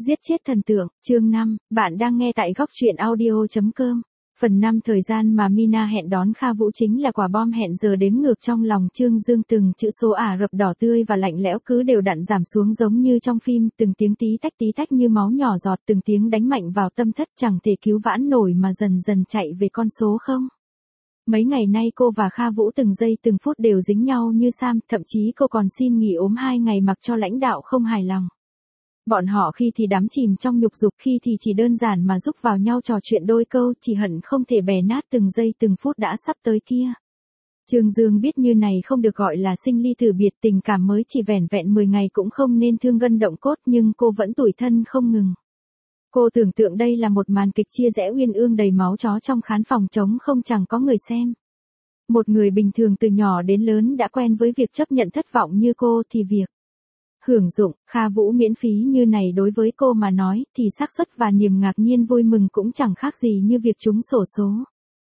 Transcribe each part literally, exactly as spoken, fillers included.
Giết chết thần tượng, chương năm, bạn đang nghe tại góc truyện audio chấm com. Phần năm thời gian mà Mina hẹn đón Kha Vũ chính là quả bom hẹn giờ đếm ngược trong lòng Trương Dương, từng chữ số Ả Rập đỏ tươi và lạnh lẽo cứ đều đặn giảm xuống giống như trong phim, từng tiếng tí tách tí tách như máu nhỏ giọt, từng tiếng đánh mạnh vào tâm thất chẳng thể cứu vãn nổi mà dần dần chạy về con số không. Mấy ngày nay cô và Kha Vũ từng giây từng phút đều dính nhau như sam, thậm chí cô còn xin nghỉ ốm hai ngày mặc cho lãnh đạo không hài lòng. Bọn họ khi thì đắm chìm trong nhục dục, khi thì chỉ đơn giản mà giúp vào nhau trò chuyện đôi câu, chỉ hận không thể bè nát từng giây từng phút đã sắp tới kia. Trương Dương biết như này không được gọi là sinh ly từ biệt, tình cảm mới chỉ vẻn vẹn mười ngày cũng không nên thương gân động cốt, nhưng cô vẫn tủi thân không ngừng. Cô tưởng tượng đây là một màn kịch chia rẽ uyên ương đầy máu chó trong khán phòng trống không chẳng có người xem. Một người bình thường từ nhỏ đến lớn đã quen với việc chấp nhận thất vọng như cô thì việc hưởng dụng Kha Vũ miễn phí như này đối với cô mà nói thì xác suất và niềm ngạc nhiên vui mừng cũng chẳng khác gì như việc trúng xổ số.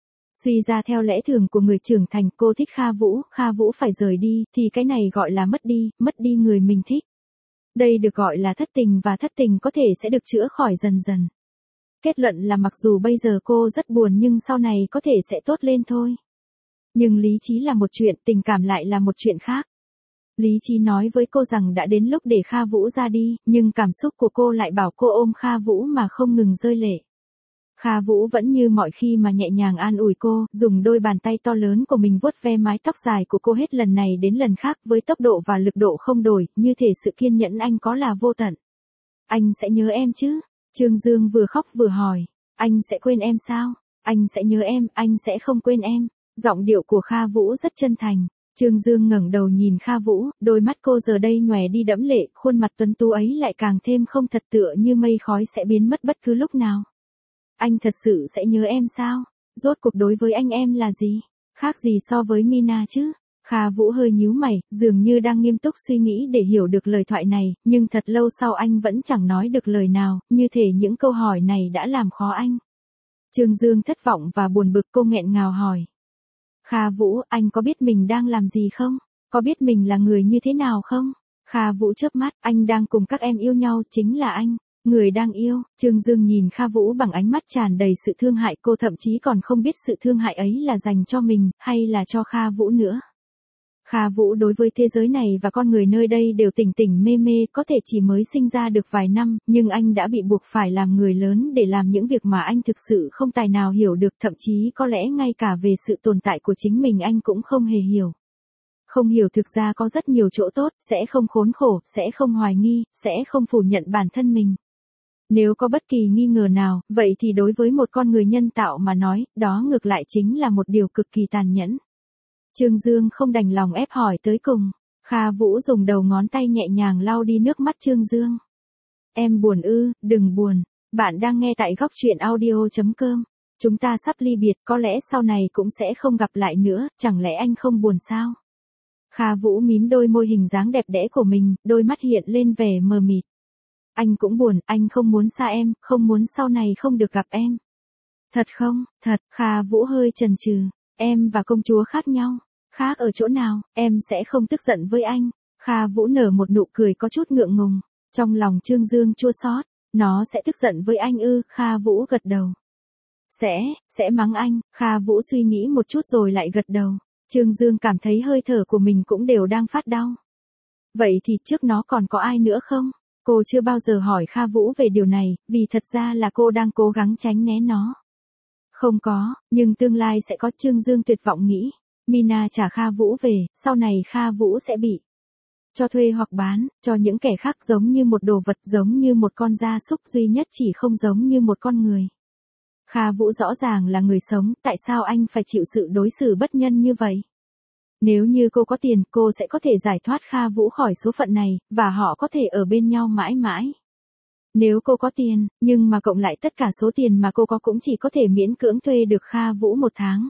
Suy ra theo lẽ thường của người trưởng thành, cô thích Kha Vũ, Kha Vũ phải rời đi thì cái này gọi là mất đi, mất đi người mình thích. Đây được gọi là thất tình, và thất tình có thể sẽ được chữa khỏi dần dần. Kết luận là mặc dù bây giờ cô rất buồn nhưng sau này có thể sẽ tốt lên thôi. Nhưng lý trí là một chuyện, tình cảm lại là một chuyện khác. Lý trí nói với cô rằng đã đến lúc để Kha Vũ ra đi, nhưng cảm xúc của cô lại bảo cô ôm Kha Vũ mà không ngừng rơi lệ. Kha Vũ vẫn như mọi khi mà nhẹ nhàng an ủi cô, dùng đôi bàn tay to lớn của mình vuốt ve mái tóc dài của cô hết lần này đến lần khác với tốc độ và lực độ không đổi, như thể sự kiên nhẫn anh có là vô tận. Anh sẽ nhớ em chứ? Trương Dương vừa khóc vừa hỏi. Anh sẽ quên em sao? Anh sẽ nhớ em, anh sẽ không quên em. Giọng điệu của Kha Vũ rất chân thành. Trương Dương ngẩng đầu nhìn Kha Vũ, đôi mắt cô giờ đây nhòe đi đẫm lệ, khuôn mặt tuấn tú ấy lại càng thêm không thật, tựa như mây khói sẽ biến mất bất cứ lúc nào. Anh thật sự sẽ nhớ em sao? Rốt cuộc đối với anh em là gì? Khác gì so với Mina chứ? Kha Vũ hơi nhíu mày, dường như đang nghiêm túc suy nghĩ để hiểu được lời thoại này, nhưng thật lâu sau anh vẫn chẳng nói được lời nào, như thể những câu hỏi này đã làm khó anh. Trương Dương thất vọng và buồn bực, cô nghẹn ngào hỏi. Kha Vũ, anh có biết mình đang làm gì không? Có biết mình là người như thế nào không? Kha Vũ chớp mắt, anh đang cùng các em yêu nhau, chính là anh, người đang yêu. Trương Dương nhìn Kha Vũ bằng ánh mắt tràn đầy sự thương hại, cô thậm chí còn không biết sự thương hại ấy là dành cho mình, hay là cho Kha Vũ nữa. Kha Vũ đối với thế giới này và con người nơi đây đều tỉnh tỉnh mê mê, có thể chỉ mới sinh ra được vài năm, nhưng anh đã bị buộc phải làm người lớn để làm những việc mà anh thực sự không tài nào hiểu được, thậm chí có lẽ ngay cả về sự tồn tại của chính mình anh cũng không hề hiểu. Không hiểu thực ra có rất nhiều chỗ tốt, sẽ không khốn khổ, sẽ không hoài nghi, sẽ không phủ nhận bản thân mình. Nếu có bất kỳ nghi ngờ nào, vậy thì đối với một con người nhân tạo mà nói, đó ngược lại chính là một điều cực kỳ tàn nhẫn. Trương Dương không đành lòng ép hỏi tới cùng. Kha Vũ dùng đầu ngón tay nhẹ nhàng lau đi nước mắt Trương Dương. Em buồn ư? Đừng buồn. Bạn đang nghe tại góc truyện audio chấm com. Chúng ta sắp ly biệt, có lẽ sau này cũng sẽ không gặp lại nữa, chẳng lẽ anh không buồn sao? Kha Vũ mím đôi môi hình dáng đẹp đẽ của mình, đôi mắt hiện lên vẻ mờ mịt. Anh cũng buồn, anh không muốn xa em, không muốn sau này không được gặp em. Thật không? Thật. Kha Vũ hơi chần chừ. Em và công chúa khác nhau. Khác ở chỗ nào? Em sẽ không tức giận với anh. Kha Vũ nở một nụ cười có chút ngượng ngùng. Trong lòng Trương Dương chua xót. Nó sẽ tức giận với anh ư? Kha Vũ gật đầu. Sẽ, sẽ mắng anh. Kha Vũ suy nghĩ một chút rồi lại gật đầu. Trương Dương cảm thấy hơi thở của mình cũng đều đang phát đau. Vậy thì trước nó còn có ai nữa không? Cô chưa bao giờ hỏi Kha Vũ về điều này, vì thật ra là cô đang cố gắng tránh né nó. Không có, nhưng tương lai sẽ có. Trương Dương tuyệt vọng nghĩ. Mina trả Kha Vũ về, sau này Kha Vũ sẽ bị cho thuê hoặc bán, cho những kẻ khác giống như một đồ vật, giống như một con gia súc, duy nhất chỉ không giống như một con người. Kha Vũ rõ ràng là người sống, tại sao anh phải chịu sự đối xử bất nhân như vậy? Nếu như cô có tiền, cô sẽ có thể giải thoát Kha Vũ khỏi số phận này, và họ có thể ở bên nhau mãi mãi. Nếu cô có tiền, nhưng mà cộng lại tất cả số tiền mà cô có cũng chỉ có thể miễn cưỡng thuê được Kha Vũ một tháng.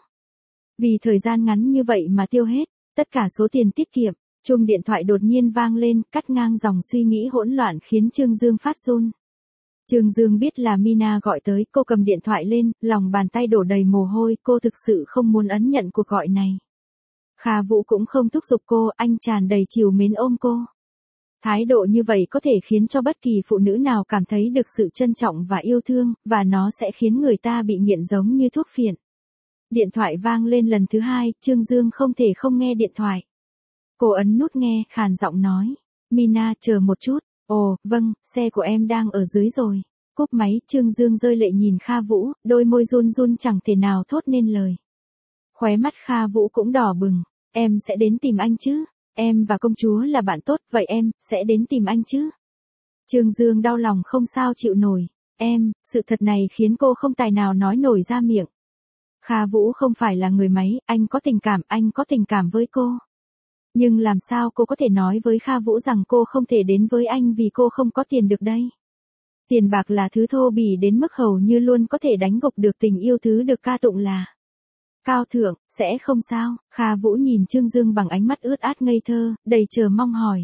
Vì thời gian ngắn như vậy mà tiêu hết tất cả số tiền tiết kiệm. Chuông điện thoại đột nhiên vang lên, cắt ngang dòng suy nghĩ hỗn loạn khiến Trương Dương phát run. Trương Dương biết là Mina gọi tới, cô cầm điện thoại lên, lòng bàn tay đổ đầy mồ hôi, cô thực sự không muốn ấn nhận cuộc gọi này. Kha Vũ cũng không thúc giục cô, anh tràn đầy trìu mến ôm cô. Thái độ như vậy có thể khiến cho bất kỳ phụ nữ nào cảm thấy được sự trân trọng và yêu thương, và nó sẽ khiến người ta bị nghiện giống như thuốc phiện. Điện thoại vang lên lần thứ hai, Trương Dương không thể không nghe điện thoại. Cô ấn nút nghe, khàn giọng nói. Mina, chờ một chút. Ồ, vâng, xe của em đang ở dưới rồi. Cúp máy, Trương Dương rơi lệ nhìn Kha Vũ, đôi môi run run chẳng thể nào thốt nên lời. Khóe mắt Kha Vũ cũng đỏ bừng. Em sẽ đến tìm anh chứ? Em và công chúa là bạn tốt, vậy em sẽ đến tìm anh chứ? Trương Dương đau lòng không sao chịu nổi. Em, sự thật này khiến cô không tài nào nói nổi ra miệng. Kha Vũ không phải là người máy, anh có tình cảm, anh có tình cảm với cô. Nhưng làm sao cô có thể nói với Kha Vũ rằng cô không thể đến với anh vì cô không có tiền được đây? Tiền bạc là thứ thô bỉ đến mức hầu như luôn có thể đánh gục được tình yêu thứ được ca tụng là cao thượng. Sẽ không sao. Kha Vũ nhìn Trương Dương bằng ánh mắt ướt át ngây thơ, đầy chờ mong hỏi.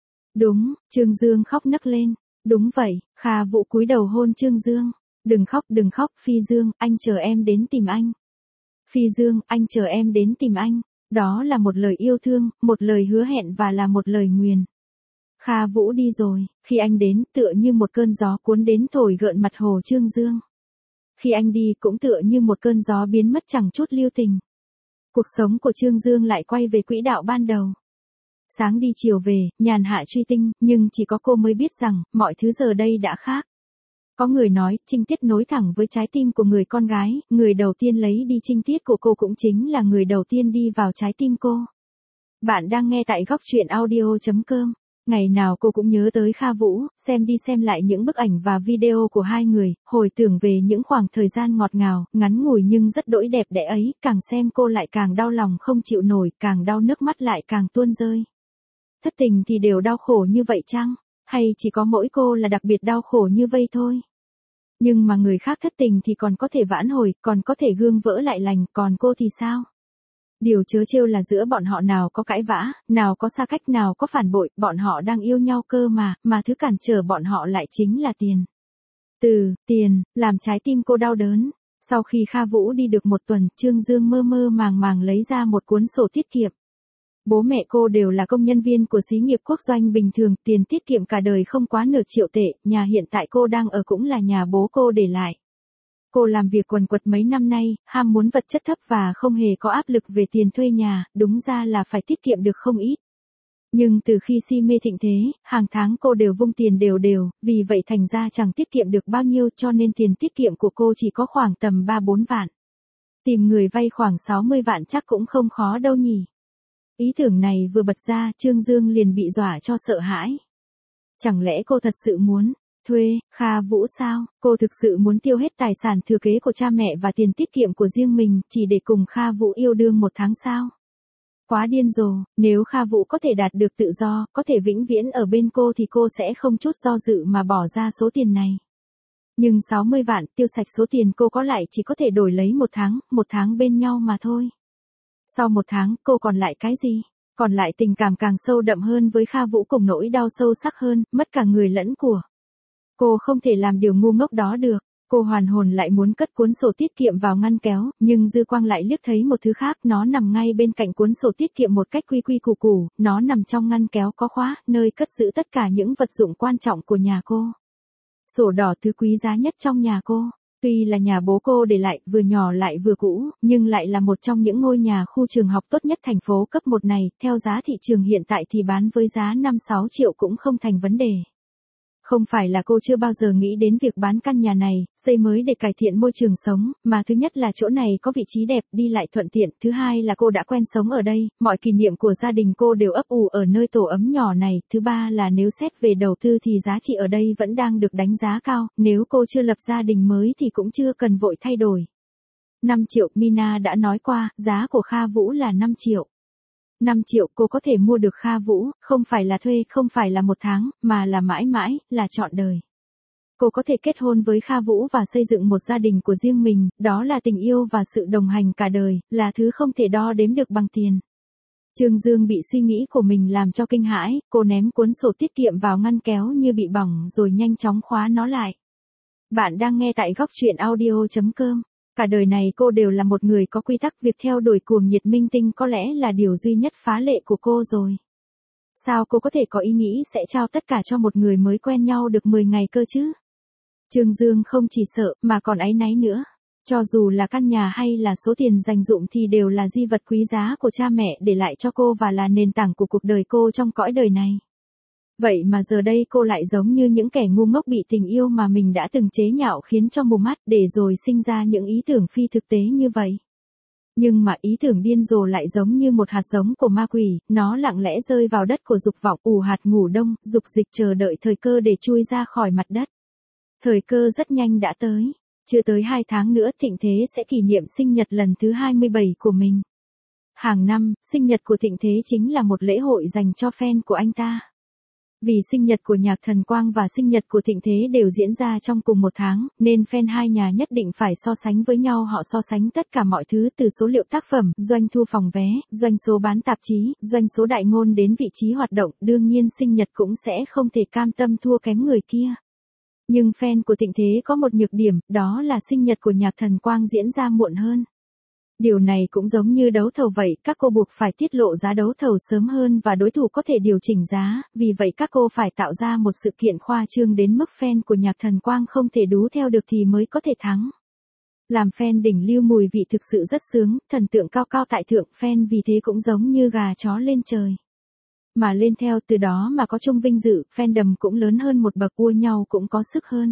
Đúng, Trương Dương khóc nấc lên. Đúng vậy. Kha Vũ cúi đầu hôn Trương Dương. Đừng khóc, đừng khóc, Phi Dương, anh chờ em đến tìm anh. Phi Dương, anh chờ em đến tìm anh. Đó là một lời yêu thương, một lời hứa hẹn và là một lời nguyền. Kha Vũ đi rồi, khi anh đến, tựa như một cơn gió cuốn đến thổi gợn mặt hồ Trương Dương. Khi anh đi cũng tựa như một cơn gió biến mất chẳng chút lưu tình. Cuộc sống của Trương Dương lại quay về quỹ đạo ban đầu. Sáng đi chiều về, nhàn hạ truy tinh, nhưng chỉ có cô mới biết rằng, mọi thứ giờ đây đã khác. Có người nói, trinh tiết nối thẳng với trái tim của người con gái, người đầu tiên lấy đi trinh tiết của cô cũng chính là người đầu tiên đi vào trái tim cô. Bạn đang nghe tại góc truyện audio chấm com. Ngày nào cô cũng nhớ tới Kha Vũ, xem đi xem lại những bức ảnh và video của hai người, hồi tưởng về những khoảng thời gian ngọt ngào, ngắn ngủi nhưng rất đỗi đẹp đẽ ấy, càng xem cô lại càng đau lòng không chịu nổi, càng đau nước mắt lại càng tuôn rơi. Thất tình thì đều đau khổ như vậy chăng? Hay chỉ có mỗi cô là đặc biệt đau khổ như vây thôi? Nhưng mà người khác thất tình thì còn có thể vãn hồi, còn có thể gương vỡ lại lành, còn cô thì sao? Điều trớ trêu là giữa bọn họ nào có cãi vã, nào có xa cách, nào có phản bội, bọn họ đang yêu nhau cơ mà, mà thứ cản trở bọn họ lại chính là tiền. Từ, tiền, làm trái tim cô đau đớn. Sau khi Kha Vũ đi được một tuần, Trương Dương mơ mơ màng màng lấy ra một cuốn sổ tiết kiệm. Bố mẹ cô đều là công nhân viên của xí nghiệp quốc doanh bình thường, tiền tiết kiệm cả đời không quá nửa triệu tệ, nhà hiện tại cô đang ở cũng là nhà bố cô để lại. Cô làm việc quần quật mấy năm nay, ham muốn vật chất thấp và không hề có áp lực về tiền thuê nhà, đúng ra là phải tiết kiệm được không ít. Nhưng từ khi si mê thịnh thế, hàng tháng cô đều vung tiền đều đều, vì vậy thành ra chẳng tiết kiệm được bao nhiêu cho nên tiền tiết kiệm của cô chỉ có khoảng tầm ba bốn vạn. Tìm người vay khoảng sáu mươi vạn chắc cũng không khó đâu nhỉ. Ý tưởng này vừa bật ra, Trương Dương liền bị dọa cho sợ hãi. Chẳng lẽ cô thật sự muốn thuê Kha Vũ sao? Cô thực sự muốn tiêu hết tài sản thừa kế của cha mẹ và tiền tiết kiệm của riêng mình, chỉ để cùng Kha Vũ yêu đương một tháng sao? Quá điên rồ, nếu Kha Vũ có thể đạt được tự do, có thể vĩnh viễn ở bên cô thì cô sẽ không chút do dự mà bỏ ra số tiền này. Nhưng sáu mươi vạn, tiêu sạch số tiền cô có lại chỉ có thể đổi lấy một tháng, một tháng bên nhau mà thôi. Sau một tháng, cô còn lại cái gì? Còn lại tình cảm càng sâu đậm hơn với Kha Vũ cùng nỗi đau sâu sắc hơn, mất cả người lẫn của. Cô không thể làm điều ngu ngốc đó được. Cô hoàn hồn lại muốn cất cuốn sổ tiết kiệm vào ngăn kéo, nhưng dư quang lại liếc thấy một thứ khác, nó nằm ngay bên cạnh cuốn sổ tiết kiệm một cách quy quy củ củ, nó nằm trong ngăn kéo có khóa, nơi cất giữ tất cả những vật dụng quan trọng của nhà cô. Sổ đỏ thứ quý giá nhất trong nhà cô. Tuy là nhà bố cô để lại, vừa nhỏ lại vừa cũ, nhưng lại là một trong những ngôi nhà khu trường học tốt nhất thành phố cấp một này, theo giá thị trường hiện tại thì bán với giá năm sáu triệu cũng không thành vấn đề. Không phải là cô chưa bao giờ nghĩ đến việc bán căn nhà này, xây mới để cải thiện môi trường sống, mà thứ nhất là chỗ này có vị trí đẹp, đi lại thuận tiện, thứ hai là cô đã quen sống ở đây, mọi kỷ niệm của gia đình cô đều ấp ủ ở nơi tổ ấm nhỏ này, thứ ba là nếu xét về đầu tư thì giá trị ở đây vẫn đang được đánh giá cao, nếu cô chưa lập gia đình mới thì cũng chưa cần vội thay đổi. năm triệu, Mina đã nói qua, giá của Kha Vũ là năm triệu. năm triệu cô có thể mua được Kha Vũ, không phải là thuê, không phải là một tháng, mà là mãi mãi, là trọn đời. Cô có thể kết hôn với Kha Vũ và xây dựng một gia đình của riêng mình, đó là tình yêu và sự đồng hành cả đời, là thứ không thể đo đếm được bằng tiền. Trương Dương bị suy nghĩ của mình làm cho kinh hãi, cô ném cuốn sổ tiết kiệm vào ngăn kéo như bị bỏng rồi nhanh chóng khóa nó lại. Bạn đang nghe tại góc truyện audio chấm com. Cả đời này cô đều là một người có quy tắc, việc theo đuổi cuồng nhiệt minh tinh có lẽ là điều duy nhất phá lệ của cô rồi. Sao cô có thể có ý nghĩ sẽ trao tất cả cho một người mới quen nhau được mười ngày cơ chứ? Trương Dương không chỉ sợ mà còn áy náy nữa. Cho dù là căn nhà hay là số tiền dành dụm thì đều là di vật quý giá của cha mẹ để lại cho cô và là nền tảng của cuộc đời cô trong cõi đời này. Vậy mà giờ đây cô lại giống như những kẻ ngu ngốc bị tình yêu mà mình đã từng chế nhạo khiến cho mù mắt để rồi sinh ra những ý tưởng phi thực tế như vậy. Nhưng mà ý tưởng điên rồ lại giống như một hạt giống của ma quỷ, nó lặng lẽ rơi vào đất của dục vọng, ủ hạt ngủ đông, dục dịch chờ đợi thời cơ để chui ra khỏi mặt đất. Thời cơ rất nhanh đã tới. Chưa tới hai tháng nữa Thịnh Thế sẽ kỷ niệm sinh nhật lần thứ hai mươi bảy của mình. Hàng năm, sinh nhật của Thịnh Thế chính là một lễ hội dành cho fan của anh ta. Vì sinh nhật của Nhạc Thần Quang và sinh nhật của Thịnh Thế đều diễn ra trong cùng một tháng, nên fan hai nhà nhất định phải so sánh với nhau. Họ so sánh tất cả mọi thứ từ số liệu tác phẩm, doanh thu phòng vé, doanh số bán tạp chí, doanh số đại ngôn đến vị trí hoạt động. Đương nhiên sinh nhật cũng sẽ không thể cam tâm thua kém người kia. Nhưng fan của Thịnh Thế có một nhược điểm, đó là sinh nhật của Nhạc Thần Quang diễn ra muộn hơn. Điều này cũng giống như đấu thầu vậy, các cô buộc phải tiết lộ giá đấu thầu sớm hơn và đối thủ có thể điều chỉnh giá, vì vậy các cô phải tạo ra một sự kiện khoa trương đến mức fan của Nhạc Thần Quang không thể đú theo được thì mới có thể thắng. Làm fan đỉnh lưu mùi vị thực sự rất sướng, thần tượng cao cao tại thượng, fan vì thế cũng giống như gà chó lên trời. Mà lên theo từ đó mà có chung vinh dự, fandom cũng lớn hơn một bậc, ua nhau cũng có sức hơn.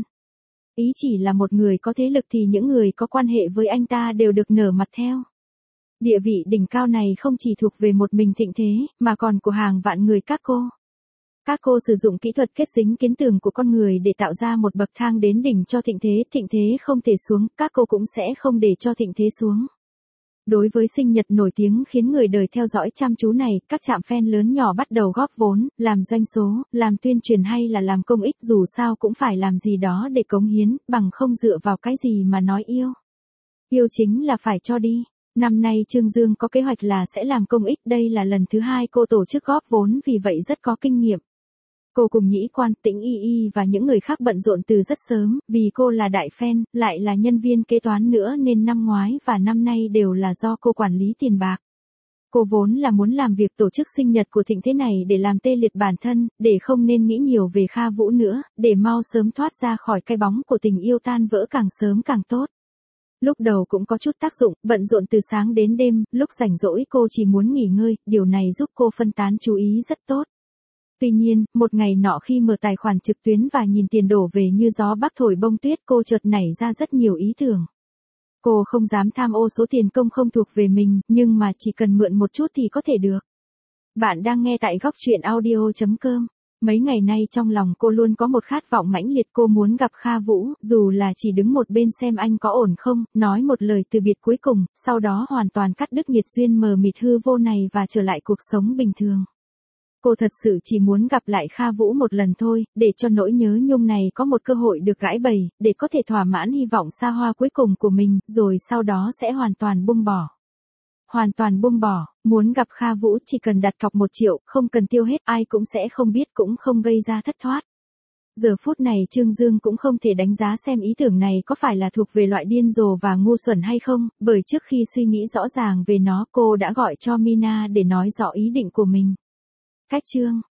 Ý chỉ là một người có thế lực thì những người có quan hệ với anh ta đều được nở mặt theo. Địa vị đỉnh cao này không chỉ thuộc về một mình Thịnh Thế, mà còn của hàng vạn người các cô. Các cô sử dụng kỹ thuật kết dính kiến tường của con người để tạo ra một bậc thang đến đỉnh cho Thịnh Thế. Thịnh Thế không thể xuống, các cô cũng sẽ không để cho Thịnh Thế xuống. Đối với sinh nhật nổi tiếng khiến người đời theo dõi chăm chú này, các trạm fan lớn nhỏ bắt đầu góp vốn, làm doanh số, làm tuyên truyền hay là làm công ích, dù sao cũng phải làm gì đó để cống hiến, bằng không dựa vào cái gì mà nói yêu. Yêu chính là phải cho đi. Năm nay Trương Dương có kế hoạch là sẽ làm công ích, đây là lần thứ hai cô tổ chức góp vốn, vì vậy rất có kinh nghiệm. Cô cùng Nhĩ Quan, Tĩnh Y Y và những người khác bận rộn từ rất sớm, vì cô là đại fan, lại là nhân viên kế toán nữa nên năm ngoái và năm nay đều là do cô quản lý tiền bạc. Cô vốn là muốn làm việc tổ chức sinh nhật của Thịnh Thế này để làm tê liệt bản thân, để không nên nghĩ nhiều về Kha Vũ nữa, để mau sớm thoát ra khỏi cái bóng của tình yêu tan vỡ càng sớm càng tốt. Lúc đầu cũng có chút tác dụng, bận rộn từ sáng đến đêm, lúc rảnh rỗi cô chỉ muốn nghỉ ngơi, điều này giúp cô phân tán chú ý rất tốt. Tuy nhiên, một ngày nọ khi mở tài khoản trực tuyến và nhìn tiền đổ về như gió bắc thổi bông tuyết, cô chợt nảy ra rất nhiều ý tưởng. Cô không dám tham ô số tiền công không thuộc về mình, nhưng mà chỉ cần mượn một chút thì có thể được. Bạn đang nghe tại góc truyện audio chấm com. Mấy ngày nay trong lòng cô luôn có một khát vọng mãnh liệt, cô muốn gặp Kha Vũ, dù là chỉ đứng một bên xem anh có ổn không, nói một lời từ biệt cuối cùng, sau đó hoàn toàn cắt đứt nghiệt duyên mờ mịt hư vô này và trở lại cuộc sống bình thường. Cô thật sự chỉ muốn gặp lại Kha Vũ một lần thôi, để cho nỗi nhớ nhung này có một cơ hội được gãi bày, để có thể thỏa mãn hy vọng xa hoa cuối cùng của mình, rồi sau đó sẽ hoàn toàn buông bỏ. Hoàn toàn buông bỏ, muốn gặp Kha Vũ chỉ cần đặt cọc một triệu, không cần tiêu hết, ai cũng sẽ không biết cũng không gây ra thất thoát. Giờ phút này Trương Dương cũng không thể đánh giá xem ý tưởng này có phải là thuộc về loại điên rồ và ngu xuẩn hay không, bởi trước khi suy nghĩ rõ ràng về nó cô đã gọi cho Mina để nói rõ ý định của mình. Cách chương